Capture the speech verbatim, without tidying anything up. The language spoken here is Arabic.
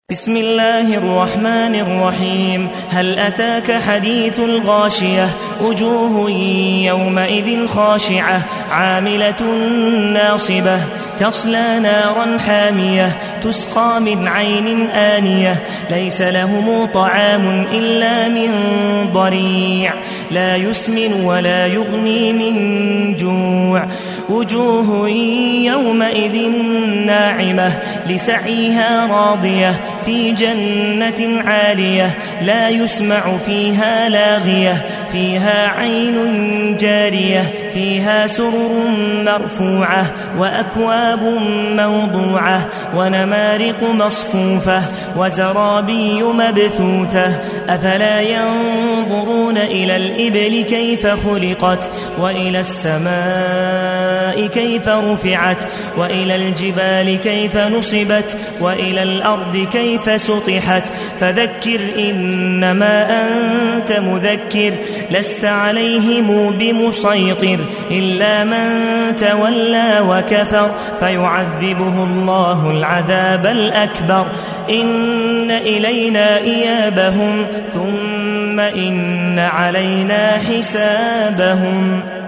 بسم الله الرحمن الرحيم. هل أتاك حديث الغاشية؟ وجوه يومئذ خاشعة عاملة ناصبة تصلى نارا حامية تسقى من عين آنية ليس لهم طعام إلا من ضريع لا يسمن ولا يغني من جوع. وجوه يومئذ ناعمة لسعيها راضية في جنة عالية لا يسمع فيها لاغية فيها عين جارية فيها سرر مرفوعة وأكواب موضوعة ونمارق مصفوفة وزرابي مبثوثة. أفلا ينظرون إلى الإبل كيف خلقت وإلى السماء كيف رفعت وإلى الجبال كيف نصبت وإلى الأرض كيف سطحت. فذكر إنما أنت مذكر لست عليهم بمسيطر إلا من تولى وكفر فيعذبه الله العذاب الأكبر. إن إلينا إيابهم ثم إن علينا حسابهم.